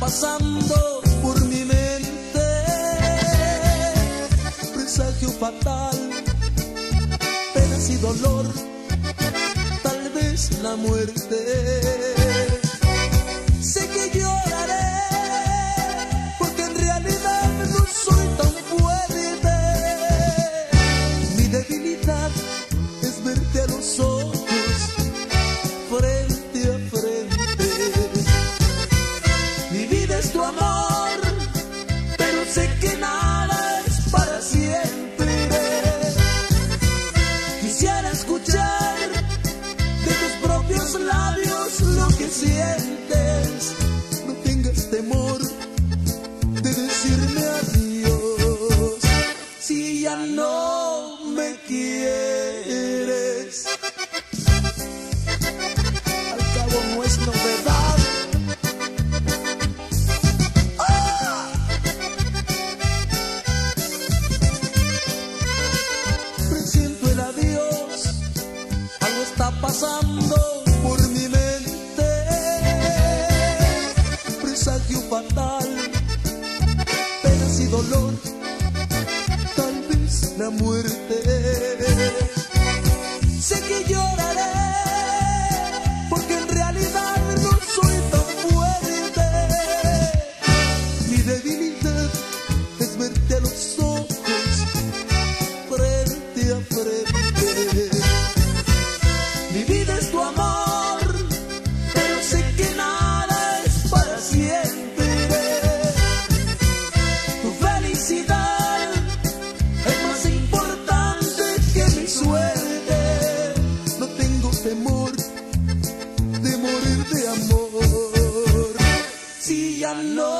pasando por mi mente, presagio fatal, penas y dolor, tal vez la muerte. Sé que lloraré porque en realidad no soy tan fuerte. Mi debilidad es verte a los ojos frente a frente. Mi vida es tu amor, pero sé que nada es para siempre. Quisiera escuchar de tus propios labios lo que sientes. No tengas temor de decirme adiós si ya no me quieres. Al cabo no es novedad. Presiento el adiós, algo está pasando por mi mente, presagio fatal, penas y dolor, tal vez la muerte. Sé que lloraré porque en realidad no soy tan fuerte. Mi debilidad es verte a los ojos frente a frente. Mi vida es tu amor, pero sé que nada es para siempre. Tu felicidad es más importante que mi suerte. No tengo temor de morir de amor si ya no